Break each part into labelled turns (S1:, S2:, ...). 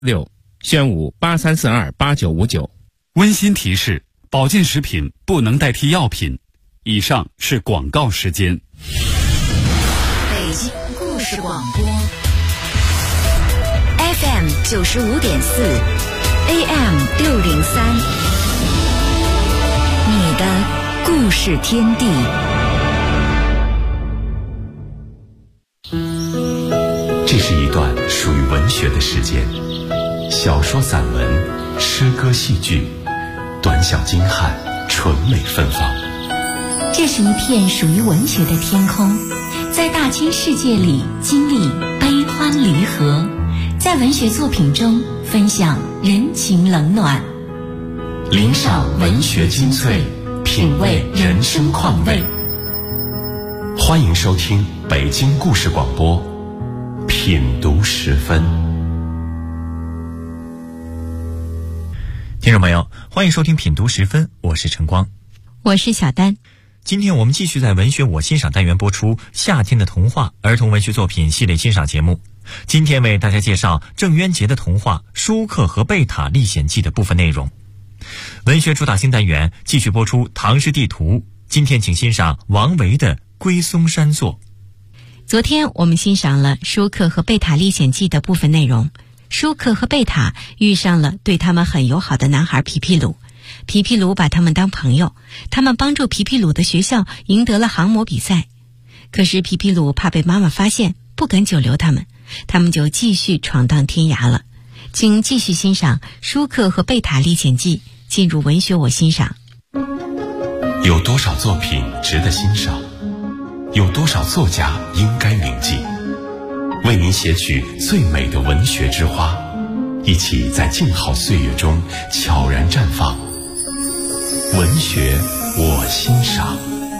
S1: 6宣武83428959。
S2: 温馨提示：保健食品不能代替药品。以上是广告时间。
S3: 北京故事广播 FM 95.4 AM 603，你的故事天地。
S4: 这是一段属于文学的时间，小说、散文、诗歌、戏剧，短小精悍，纯美芬芳。
S3: 这是一片属于文学的天空，在大千世界里经历悲欢离合，在文学作品中分享人情冷暖，
S4: 领赏文学精粹，品味人生况味。欢迎收听北京故事广播品读时分。
S5: 听众朋友，欢迎收听品读时分，我是晨光，
S3: 我是小丹。
S5: 今天我们继续在文学我欣赏单元播出夏天的童话儿童文学作品系列欣赏节目。今天为大家介绍郑渊洁的童话《舒克和贝塔历险记》的部分内容。文学主打新单元继续播出唐诗地图，今天请欣赏王维的《归松山作》。
S3: 昨天我们欣赏了《舒克和贝塔历险记》的部分内容。舒克和贝塔遇上了对他们很友好的男孩皮皮鲁，皮皮鲁把他们当朋友，他们帮助皮皮鲁的学校赢得了航模比赛。可是皮皮鲁怕被妈妈发现，不敢久留他们就继续闯荡天涯了。请继续欣赏《舒克和贝塔历险记》，进入文学我欣赏。
S4: 有多少作品值得欣赏？有多少作家应该铭记？为您写取最美的文学之花，一起在静好岁月中悄然绽放。文学我欣赏。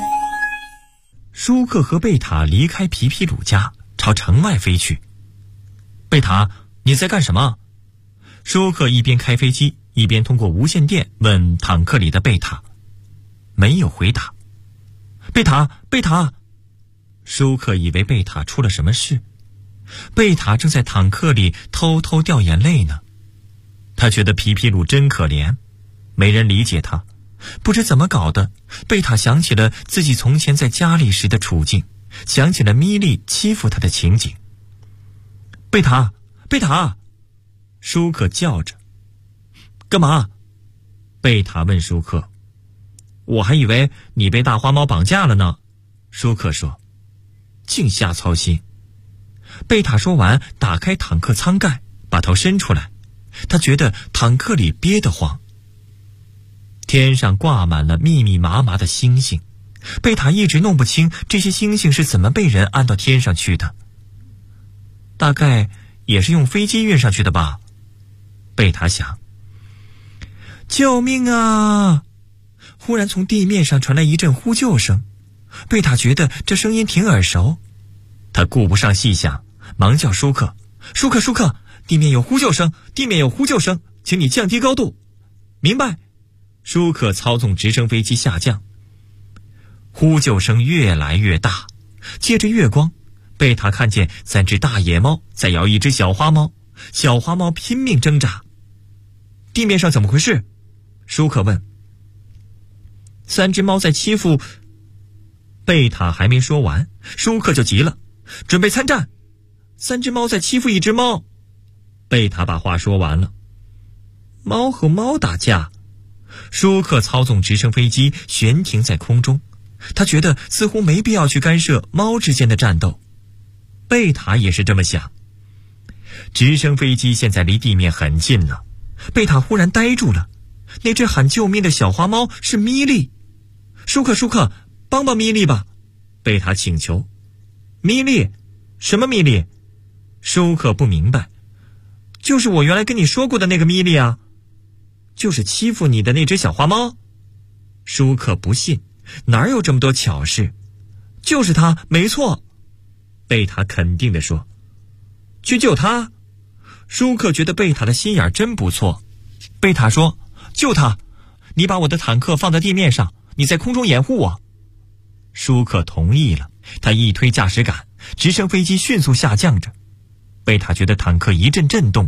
S5: 舒克和贝塔离开皮皮鲁家，朝城外飞去。贝塔，你在干什么？舒克一边开飞机，一边通过无线电问坦克里的贝塔。没有回答。贝塔，贝塔！舒克以为贝塔出了什么事。贝塔正在坦克里偷偷掉眼泪呢。他觉得皮皮鲁真可怜，没人理解他。不知怎么搞的，贝塔想起了自己从前在家里时的处境，想起了米莉欺负他的情景。贝塔，贝塔！舒克叫着。干嘛？贝塔问舒克。我还以为你被大花猫绑架了呢。舒克说。净瞎操心。贝塔说完，打开坦克舱盖，把头伸出来。他觉得坦克里憋得慌。天上挂满了密密麻麻的星星，贝塔一直弄不清这些星星是怎么被人安到天上去的。大概也是用飞机运上去的吧，贝塔想。救命啊！忽然从地面上传来一阵呼救声，贝塔觉得这声音挺耳熟。他顾不上细想，忙叫舒克，舒克，舒克，地面有呼救声，地面有呼救声，请你降低高度。明白。舒克操纵直升飞机下降。呼救声越来越大，借着月光，贝塔看见3只大野猫在咬一只小花猫，小花猫拼命挣扎。地面上怎么回事？舒克问。3只猫在欺负……贝塔还没说完，舒克就急了，准备参战。3只猫在欺负1只猫。贝塔把话说完了。猫和猫打架？舒克操纵直升飞机悬停在空中，他觉得似乎没必要去干涉猫之间的战斗。贝塔也是这么想。直升飞机现在离地面很近了，贝塔忽然呆住了。那只喊救命的小花猫是米莉。舒克，舒克，帮帮米莉吧，贝塔请求。米莉？什么米莉？舒克不明白。就是我原来跟你说过的那个米莉啊。就是欺负你的那只小花猫？舒克不信，哪有这么多巧事？就是他，没错。贝塔肯定地说。去救他？舒克觉得贝塔的心眼真不错。贝塔说，救他，你把我的坦克放在地面上，你在空中掩护我。舒克同意了，他一推驾驶杆，直升飞机迅速下降着。贝塔觉得坦克一阵震动，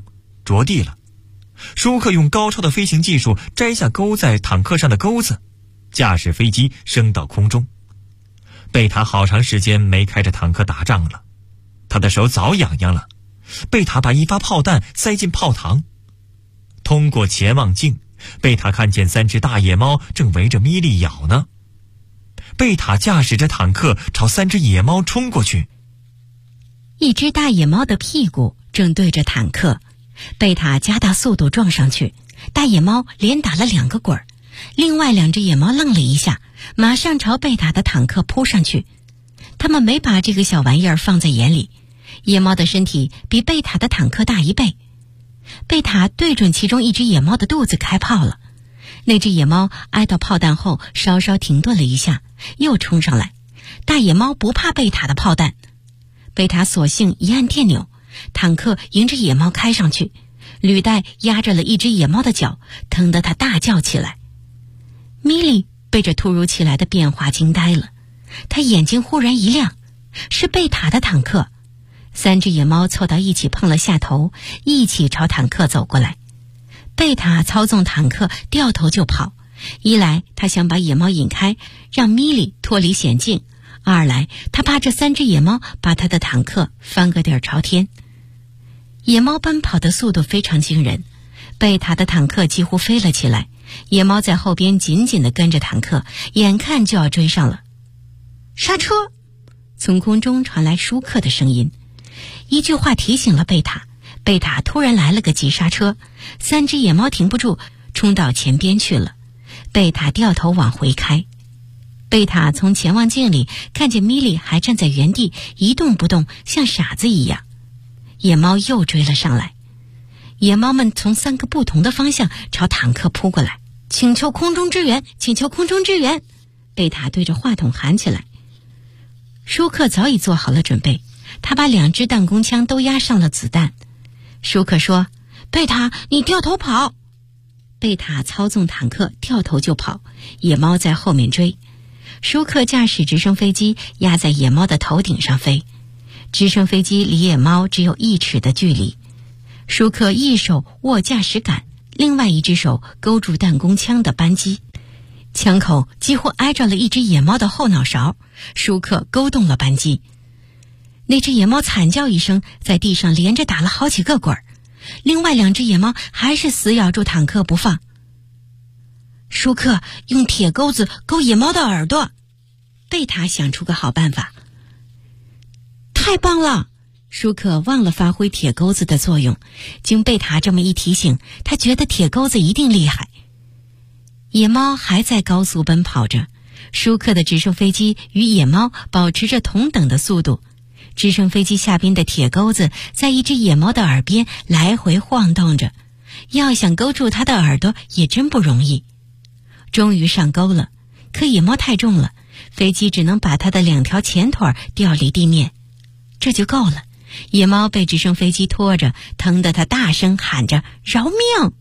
S5: 着地了。舒克用高超的飞行技术摘下勾在坦克上的钩子，驾驶飞机升到空中。贝塔好长时间没开着坦克打仗了，他的手早痒痒了。贝塔把一发炮弹塞进炮膛，通过潜望镜，贝塔看见3只大野猫正围着米莉咬呢。贝塔驾驶着坦克朝3只野猫冲过去。
S3: 一只大野猫的屁股正对着坦克，贝塔加大速度撞上去，大野猫连打了2个滚儿。另外2只野猫愣了一下，马上朝贝塔的坦克扑上去。他们没把这个小玩意儿放在眼里，野猫的身体比贝塔的坦克大1倍。贝塔对准其中一只野猫的肚子开炮了，那只野猫挨到炮弹后稍稍停顿了一下，又冲上来。大野猫不怕贝塔的炮弹，贝塔索性一按电钮，坦克迎着野猫开上去，履带压着了一只野猫的脚，疼得它大叫起来。米莉被这突如其来的变化惊呆了，她眼睛忽然一亮，是贝塔的坦克。3只野猫凑到一起碰了下头，一起朝坦克走过来。贝塔操纵坦克掉头就跑，一来他想把野猫引开，让米莉脱离险境；二来他怕这3只野猫把他的坦克翻个底儿朝天。野猫奔跑的速度非常惊人，贝塔的坦克几乎飞了起来，野猫在后边紧紧地跟着坦克，眼看就要追上了。刹车！从空中传来舒克的声音，一句话提醒了贝塔。贝塔突然来了个急刹车，3只野猫停不住，冲到前边去了。贝塔掉头往回开。贝塔从潜望镜里看见米莉还站在原地一动不动，像傻子一样。野猫又追了上来，野猫们从3个不同的方向朝坦克扑过来。请求空中支援，请求空中支援！贝塔对着话筒喊起来。舒克早已做好了准备，他把2支弹弓枪都压上了子弹。舒克说：贝塔，你掉头跑！贝塔操纵坦克掉头就跑，野猫在后面追。舒克驾驶直升飞机压在野猫的头顶上飞，直升飞机离野猫只有1尺的距离。舒克一手握驾驶杆，另外一只手勾住弹弓枪的扳机，枪口几乎挨着了一只野猫的后脑勺。舒克勾动了扳机，那只野猫惨叫一声，在地上连着打了好几个滚儿。另外2只野猫还是死咬住坦克不放。舒克用铁钩子勾野猫的耳朵，贝塔想出个好办法。太棒了！舒克忘了发挥铁钩子的作用，经贝塔这么一提醒，他觉得铁钩子一定厉害。野猫还在高速奔跑着，舒克的直升飞机与野猫保持着同等的速度。直升飞机下边的铁钩子在一只野猫的耳边来回晃动着，要想勾住它的耳朵也真不容易。终于上钩了，可野猫太重了，飞机只能把它的2条前腿调离地面，这就够了。野猫被直升飞机拖着，疼得它大声喊着：饶命！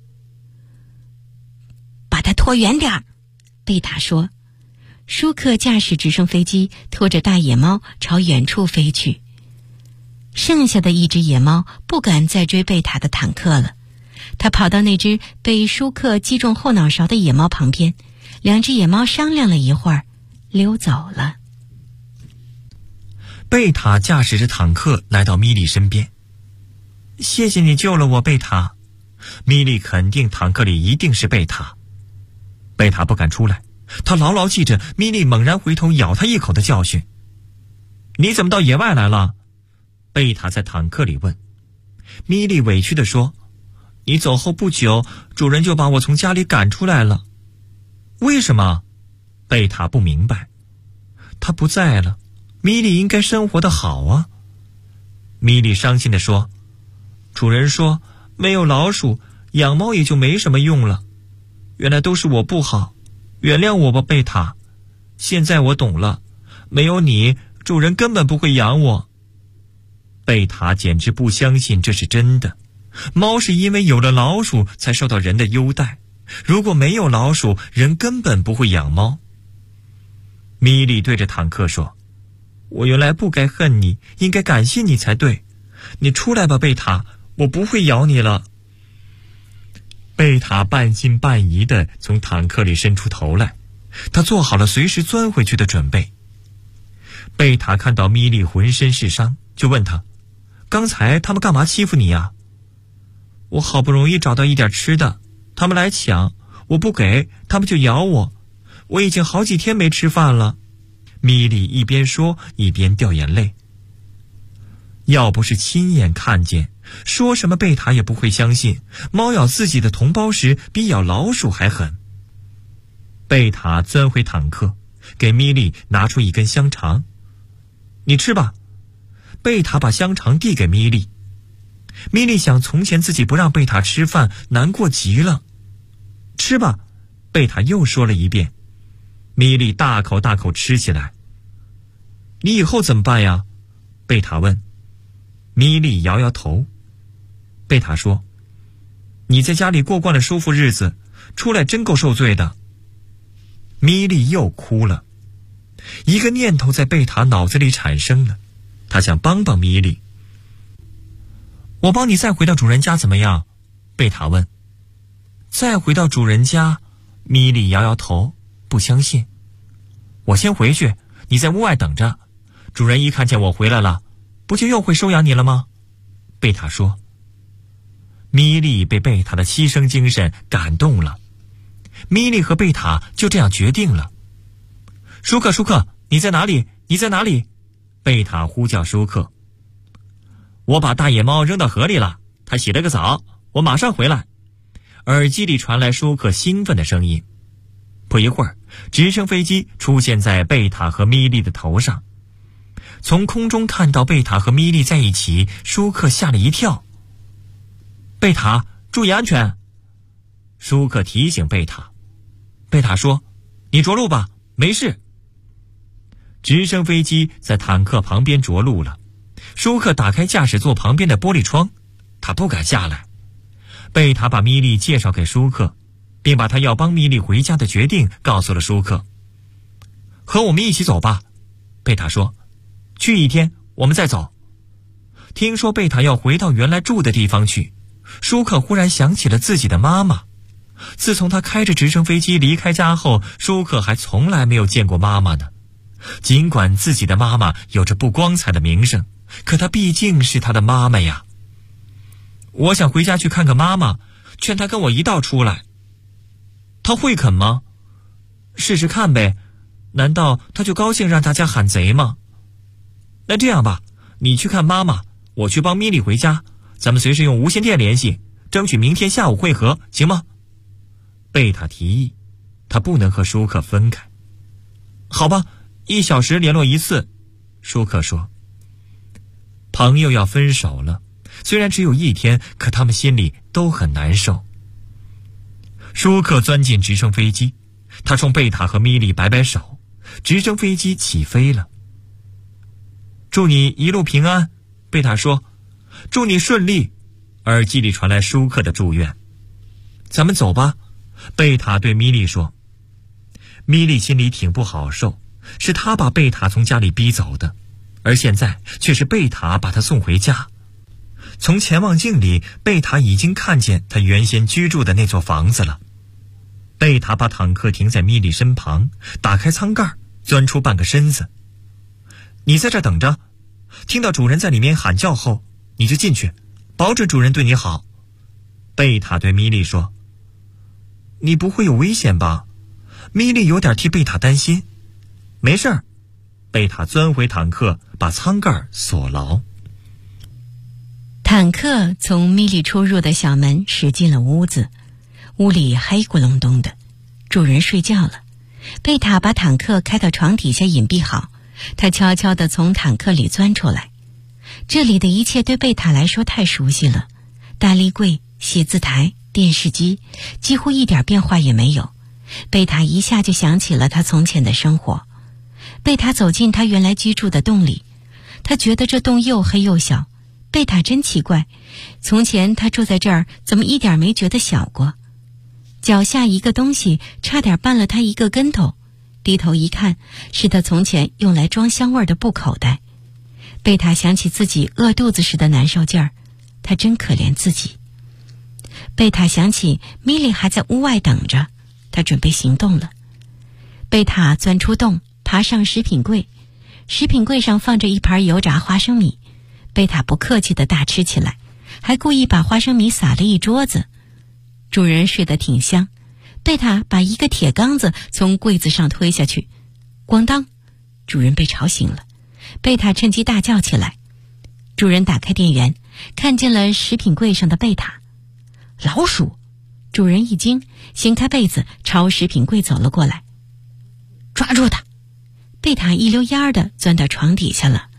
S3: 把它拖远点儿，贝塔说。舒克驾驶直升飞机拖着大野猫朝远处飞去。剩下的1只野猫不敢再追贝塔的坦克了，他跑到那只被舒克击中后脑勺的野猫旁边，2只野猫商量了一会儿，溜走了。
S5: 贝塔驾驶着坦克来到米莉身边。谢谢你救了我，贝塔。米莉肯定坦克里一定是贝塔。贝塔不敢出来，他牢牢记着米莉猛然回头咬他一口的教训。你怎么到野外来了？贝塔在坦克里问。米莉委屈地说：你走后不久，主人就把我从家里赶出来了。为什么？贝塔不明白。他不在了，米莉应该生活得好啊。米莉伤心地说：主人说没有老鼠，养猫也就没什么用了。原来都是我不好，原谅我吧，贝塔。现在我懂了，没有你，主人根本不会养我。贝塔简直不相信这是真的。猫是因为有了老鼠才受到人的优待，如果没有老鼠，人根本不会养猫。米莉对着坦克说：我原来不该恨你，应该感谢你才对。你出来吧，贝塔，我不会咬你了。 贝塔半信半疑地从坦克里伸出头来，他做好了随时钻回去的准备。贝塔看到米莉浑身是伤，就问他：刚才他们干嘛欺负你呀？我好不容易找到一点吃的，他们来抢，我不给，他们就咬我。我已经好几天没吃饭了。米莉一边说一边掉眼泪。要不是亲眼看见，说什么贝塔也不会相信，猫咬自己的同胞时比咬老鼠还狠。贝塔钻回坦克，给米莉拿出一根香肠：你吃吧。贝塔把香肠递给米莉。米莉想从前自己不让贝塔吃饭，难过极了。吃吧，贝塔又说了一遍。米莉大口大口吃起来。你以后怎么办呀？贝塔问。米莉摇摇头。贝塔说：你在家里过惯了舒服日子，出来真够受罪的。米莉又哭了。一个念头在贝塔脑子里产生了，他想帮帮米莉。我帮你再回到主人家怎么样？贝塔问。再回到主人家？米莉摇摇头，不相信。我先回去，你在屋外等着，主人一看见我回来了，不就又会收养你了吗？贝塔说。米莉被贝塔的牺牲精神感动了。米莉和贝塔就这样决定了。舒克，舒克，你在哪里？你在哪里？贝塔呼叫舒克。我把大野猫扔到河里了，它洗了个澡，我马上回来。耳机里传来舒克兴奋的声音。不一会儿，直升飞机出现在贝塔和米莉的头上。从空中看到贝塔和米莉在一起，舒克吓了一跳。贝塔，注意安全！舒克提醒贝塔。贝塔说：你着陆吧，没事。直升飞机在坦克旁边着陆了。舒克打开驾驶座旁边的玻璃窗，他不敢下来。贝塔把米莉介绍给舒克，并把他要帮米莉回家的决定告诉了舒克。和我们一起走吧，贝塔说。去一天，我们再走。听说贝塔要回到原来住的地方去，舒克忽然想起了自己的妈妈。自从他开着直升飞机离开家后，舒克还从来没有见过妈妈呢。尽管自己的妈妈有着不光彩的名声，可她毕竟是他的妈妈呀。我想回家去看看妈妈，劝她跟我一道出来。她会肯吗？试试看呗，难道她就高兴让大家喊贼吗？那这样吧，你去看妈妈，我去帮米莉回家，咱们随时用无线电联系，争取明天下午会合，行吗？贝塔提议，他不能和舒克分开。好吧，1小时联络一次，舒克说。朋友要分手了，虽然只有1天，可他们心里都很难受。舒克钻进直升飞机，他冲贝塔和米莉摆摆手，直升飞机起飞了。祝你一路平安，贝塔说。祝你顺利，耳机里传来舒克的祝愿。咱们走吧，贝塔对米莉说。米莉心里挺不好受，是他把贝塔从家里逼走的，而现在却是贝塔把他送回家。从潜望镜里，贝塔已经看见他原先居住的那座房子了。贝塔把坦克停在米莉身旁，打开舱盖，钻出半个身子。你在这等着，听到主人在里面喊叫后，你就进去，保准主人对你好。贝塔对米莉说。你不会有危险吧？米莉有点替贝塔担心。没事儿。贝塔钻回坦克，把舱盖锁牢。
S3: 坦克从米莉出入的小门驶进了屋子，屋里黑咕隆咚的，主人睡觉了。贝塔把坦克开到床底下隐蔽好，他悄悄地从坦克里钻出来。这里的一切对贝塔来说太熟悉了，大立柜、写字台、电视机，几乎一点变化也没有。贝塔一下就想起了他从前的生活。贝塔走进他原来居住的洞里，他觉得这洞又黑又小。贝塔真奇怪，从前他住在这儿，怎么一点没觉得小过？脚下一个东西差点绊了他一个跟头，低头一看，是他从前用来装香味的布口袋。贝塔想起自己饿肚子时的难受劲儿，他真可怜自己。 贝塔想起米莉还在屋外等着，他准备行动了。贝塔钻出洞，爬上食品柜，食品柜上放着一盘油炸花生米，贝塔不客气地大吃起来，还故意把花生米撒了一桌子。主人睡得挺香，贝塔把一个铁缸子从柜子上推下去，咣当，主人被吵醒了，贝塔趁机大叫起来。主人打开电源，看见了食品柜上的贝塔。老鼠！主人一惊，掀开被子朝食品柜走了过来。抓住他！贝塔一溜烟儿地钻到床底下了。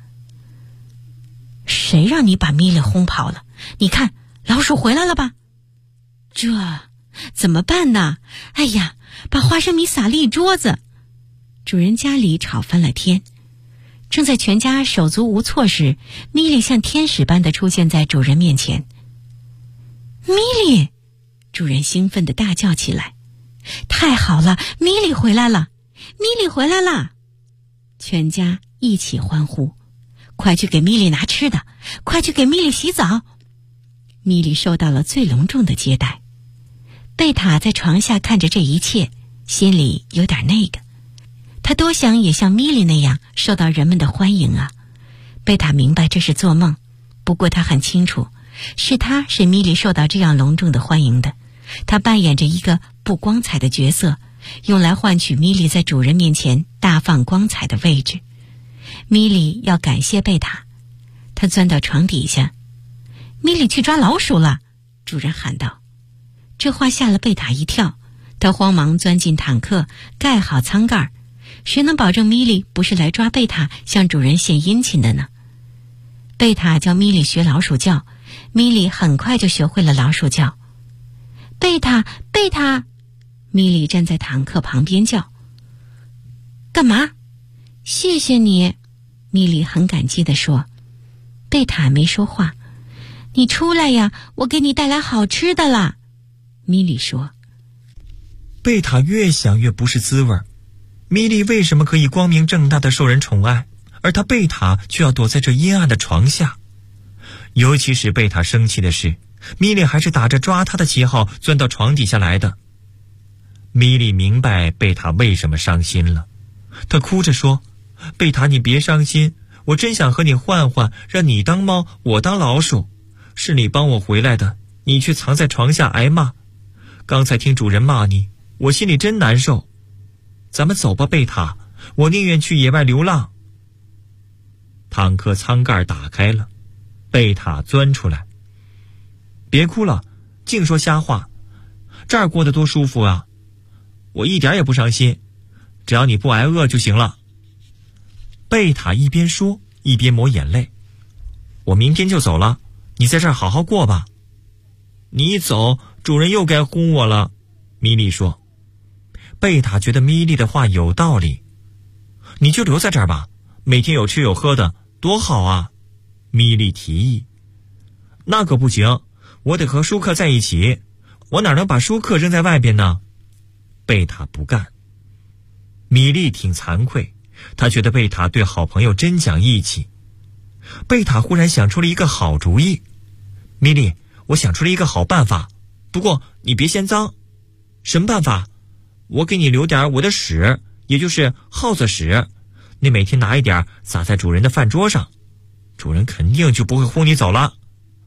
S3: 谁让你把米莉轰跑了？你看，老鼠回来了吧？这怎么办呢？哎呀，把花生米撒了一桌子。主人家里吵翻了天。正在全家手足无措时，米莉像天使般地出现在主人面前。米莉！主人兴奋地大叫起来。太好了，米莉回来了！米莉回来了！全家一起欢呼。快去给米莉拿吃的，快去给米莉洗澡。米莉受到了最隆重的接待。贝塔在床下看着这一切，心里有点那个。他多想也像米莉那样受到人们的欢迎啊！贝塔明白这是做梦，不过他很清楚，是他使米莉受到这样隆重的欢迎的。他扮演着一个不光彩的角色，用来换取米莉在主人面前大放光彩的位置。米莉要感谢贝塔。他钻到床底下。米莉去抓老鼠了，主人喊道。这话吓了贝塔一跳，他慌忙钻进坦克，盖好舱盖。谁能保证米莉不是来抓贝塔向主人献殷勤的呢？贝塔教米莉学老鼠叫，米莉很快就学会了老鼠叫。贝塔，贝塔！米莉站在坦克旁边叫。干嘛？谢谢你，米莉很感激地说。贝塔没说话。你出来呀，我给你带来好吃的啦，米莉说。
S5: 贝塔越想越不是滋味儿。米莉为什么可以光明正大的受人宠爱，而他贝塔却要躲在这阴暗的床下？尤其使贝塔生气的是，米莉还是打着抓他的旗号钻到床底下来的。米莉明白贝塔为什么伤心了，她哭着说：贝塔，你别伤心，我真想和你换换，让你当猫，我当老鼠。是你帮我回来的，你却藏在床下挨骂。刚才听主人骂你，我心里真难受。咱们走吧，贝塔，我宁愿去野外流浪。坦克舱盖打开了，贝塔钻出来。别哭了，净说瞎话，这儿过得多舒服啊！我一点也不伤心，只要你不挨饿就行了。贝塔一边说一边抹眼泪。我明天就走了，你在这儿好好过吧。你一走，主人又该轰我了，米莉说。贝塔觉得米莉的话有道理。你就留在这儿吧，每天有吃有喝的，多好啊，米莉提议。那可不行，我得和舒克在一起，我哪能把舒克扔在外边呢？贝塔不干。米莉挺惭愧，她觉得贝塔对好朋友真讲义气。贝塔忽然想出了一个好主意。米莉，我想出了一个好办法，不过你别嫌脏。什么办法？我给你留点我的屎，也就是耗子屎，你每天拿一点撒在主人的饭桌上，主人肯定就不会轰你走了。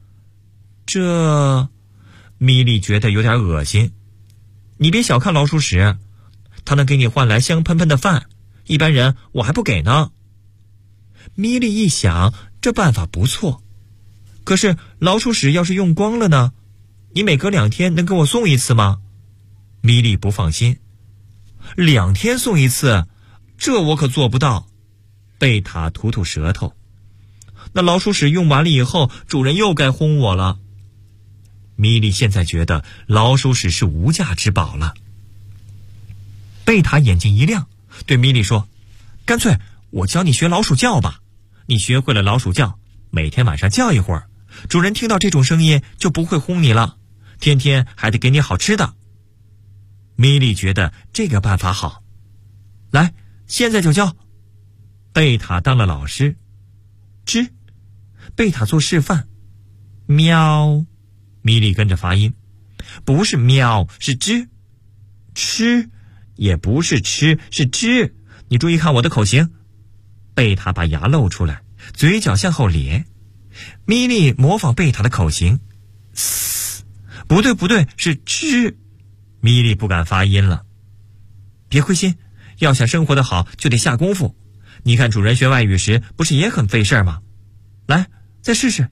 S5: 这，米莉觉得有点恶心。你别小看老鼠屎，它能给你换来香喷喷的饭，一般人我还不给呢。米莉一想，这办法不错。可是老鼠屎要是用光了呢？你每隔2天能给我送一次吗？米莉不放心。2天送一次，这我可做不到。贝塔吐吐舌头。那老鼠屎用完了以后，主人又该轰我了。米莉现在觉得老鼠屎是无价之宝了。贝塔眼睛一亮，对米莉说：干脆我教你学老鼠叫吧。你学会了老鼠叫，每天晚上叫一会儿，主人听到这种声音就不会轰你了，天天还得给你好吃的。米莉觉得这个办法好。来，现在就教。贝塔当了老师。吱，贝塔做示范。喵，米莉跟着发音。 不是喵，是吱。吃也不是吃，是吱。你注意看我的口型。贝塔把牙露出来，嘴角向后咧。米莉模仿贝塔的口型，嘶，不对，是吱。米莉不敢发音了。别灰心，要想生活得好，就得下功夫。你看主人学外语时，不是也很费事吗？来，再试试。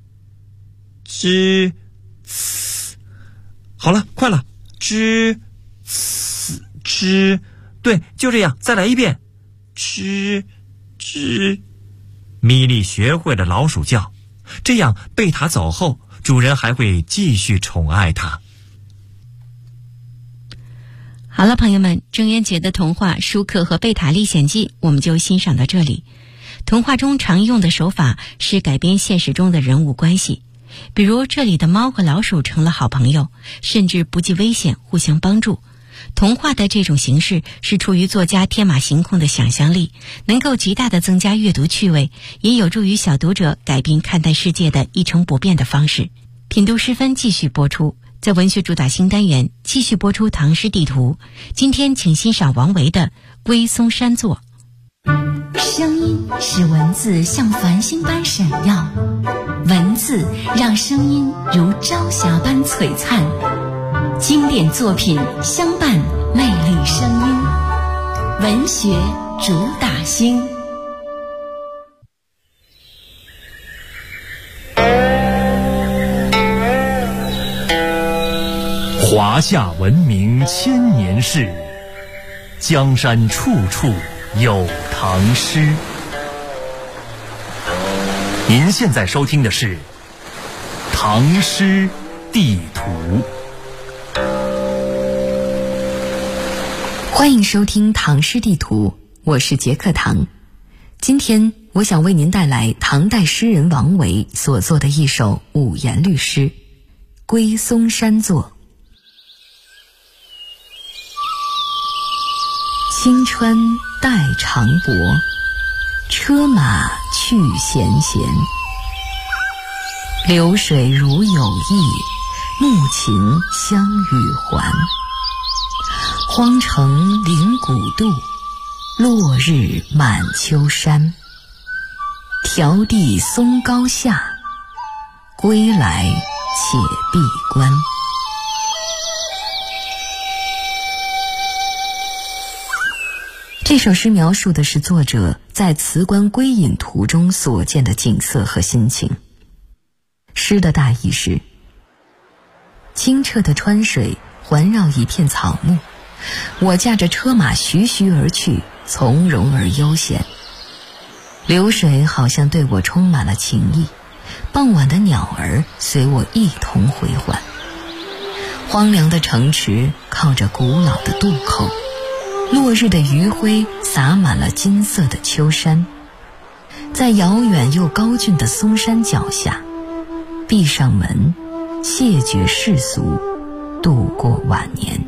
S5: 吱，嘶，好了，快了，吱，嘶，吱，对，就这样，再来一遍。吱，吱。米莉学会了老鼠叫，这样贝塔走后，主人还会继续宠爱它。
S3: 好了，朋友们，中元节的童话《舒克和贝塔历险记》我们就欣赏到这里。童话中常用的手法是改编现实中的人物关系，比如这里的猫和老鼠成了好朋友，甚至不计危险互相帮助。童话的这种形式是出于作家天马行空的想象力，能够极大地增加阅读趣味，也有助于小读者改变看待世界的一成不变的方式。品读诗分继续播出，在文学主打新单元继续播出唐诗地图。今天请欣赏王维的《归松山作》。
S6: 声音使文字像繁星般闪耀，文字让声音如朝霞般璀璨。经典作品相伴，魅力声音，文学主打星。
S7: 华夏文明千年事，江山处处有唐诗。您现在收听的是《唐诗地图》。
S6: 欢迎收听《唐诗地图》，我是杰克唐。今天我想为您带来唐代诗人王维所作的一首五言律诗《归松山作》。青川带长柏，车马去闲闲。流水如有意，暮晴相与还。荒城临古渡，落日满秋山。迢递松高下，归来且闭关。这首诗描述的是作者在辞官归隐途中所见的景色和心情。诗的大意是：清澈的川水环绕一片草木，我驾着车马徐徐而去，从容而悠闲。流水好像对我充满了情意，傍晚的鸟儿随我一同回还。荒凉的城池靠着古老的渡口，落日的余晖洒满了金色的秋山。在遥远又高峻的松山脚下，闭上门，谢绝世俗，度过晚年。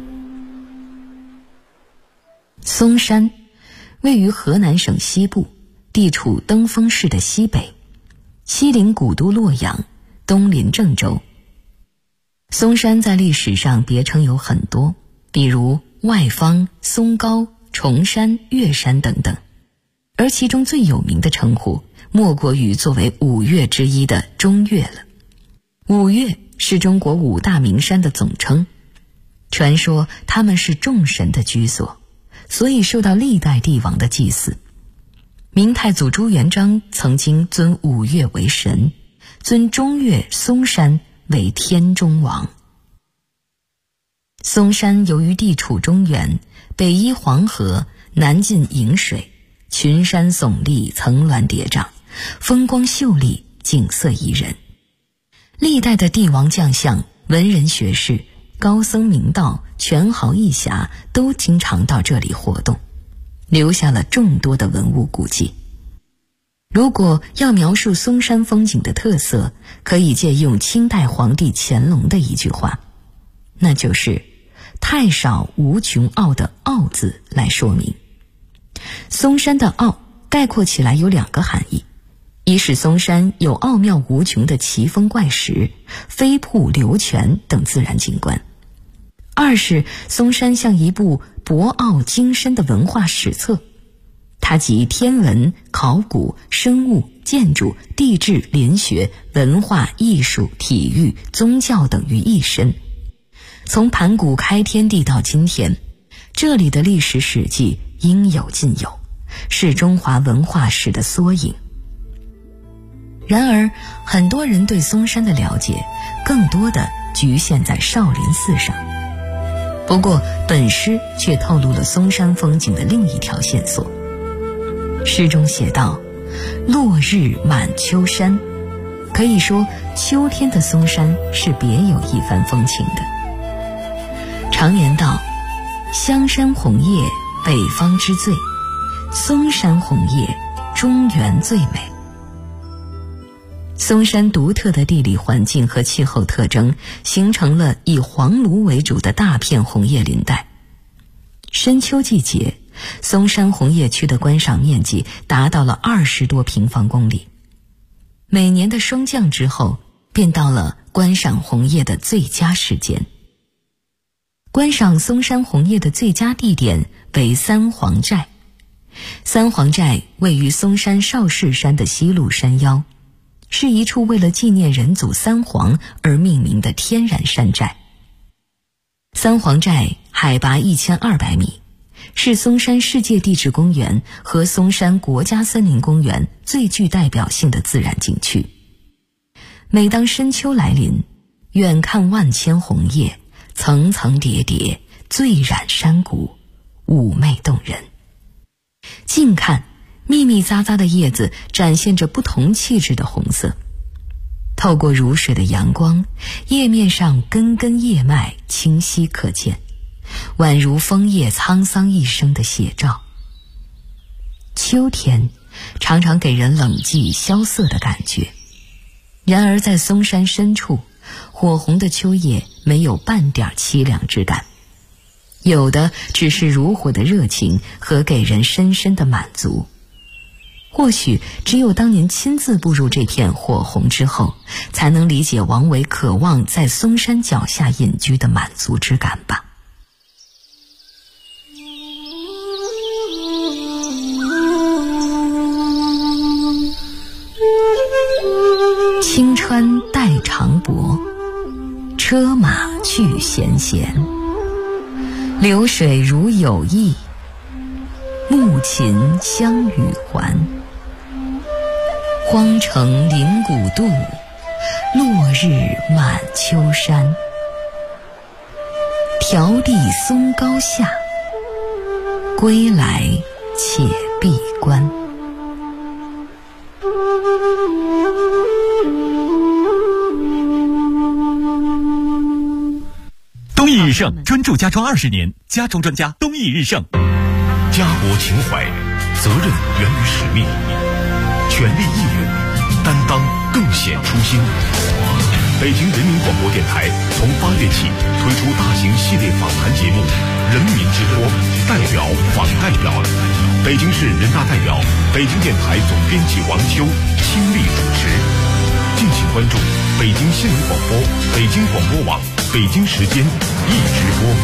S6: 松山位于河南省西部，地处登封市的西北，西临古都洛阳，东临郑州。松山在历史上别称有很多，比如外方、松高、崇山、岳山等等，而其中最有名的称呼莫过于作为五岳之一的中岳了。五岳是中国五大名山的总称，传说他们是众神的居所，所以受到历代帝王的祭祀。明太祖朱元璋曾经尊五岳为神，尊中岳嵩山为天中王。嵩山由于地处中原，北依黄河，南近颍水，群山耸立，层峦叠嶂，风光秀丽，景色宜人。历代的帝王将相、文人学士、高僧明道、权豪义侠都经常到这里活动，留下了众多的文物古迹。如果要描述嵩山风景的特色，可以借用清代皇帝乾隆的一句话，那就是太少无穷奥的奥字来说明。嵩山的奥概括起来有两个含义， 一是嵩山有奥妙无穷的奇峰怪石、飞瀑流泉等自然景观；二是嵩山像一部博奥精深的文化史册，它集天文、考古、生物、建筑、地质、林学、文化、艺术、体育、宗教等于一身。从盘古开天地到今天，这里的历史史迹应有尽有，是中华文化史的缩影。然而，很多人对嵩山的了解更多的局限在少林寺上。不过，本诗却透露了嵩山风景的另一条线索。诗中写道：落日满秋山，可以说秋天的嵩山是别有一番风情的。常言道，香山红叶北方之最，嵩山红叶中原最美。嵩山独特的地理环境和气候特征，形成了以黄芦为主的大片红叶林带。深秋季节，嵩山红叶区的观赏面积达到了20多平方公里。每年的霜降之后，便到了观赏红叶的最佳时间。观赏嵩山红叶的最佳地点为三皇寨。三皇寨位于嵩山少室山的西麓山腰，是一处为了纪念人祖三皇而命名的天然山寨。三皇寨海拔1200米，是嵩山世界地质公园和嵩山国家森林公园最具代表性的自然景区。每当深秋来临，远看万千红叶，层层叠叠，醉染山谷，妩媚动人。近看，密密匝匝的叶子展现着不同气质的红色，透过如水的阳光，叶面上根根叶脉清晰可见，宛如枫叶沧桑一生的写照。秋天常常给人冷寂萧瑟的感觉，然而在嵩山深处，火红的秋叶没有半点凄凉之感，有的只是如火的热情和给人深深的满足。或许只有当年亲自步入这片火红之后，才能理解王维渴望在嵩山脚下隐居的满足之感吧。青川带长柏，车马去闲闲。流水如有意，暮琴相与还。荒城临古渡，落日满秋山。迢递松高下，归来且闭关。
S7: 东益日盛专注家装20年，家装专家东益日盛。
S8: 家国情怀，责任源于使命，全力义勇，担当更显初心。北京人民广播电台从8月起推出大型系列访谈节目《人民之播》，代表访代表。北京市人大代表、北京电台总编辑王秋倾力主持。敬请关注北京新闻广播、北京广播网、北京时间一直播。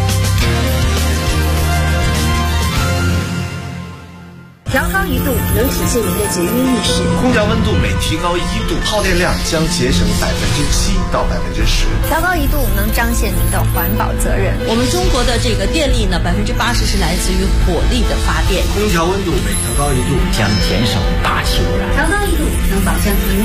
S9: 调高1度能体现您的节约意识。
S10: 空调温度每提高1度，耗电量将节省7%到10%。
S9: 调高1度能彰显您的环保责任。
S11: 我们中国的这个电力呢，80%是来自于火力的发电。
S10: 空调温度每调高1度，
S12: 将减少大气污染。
S9: 调高1度能保障您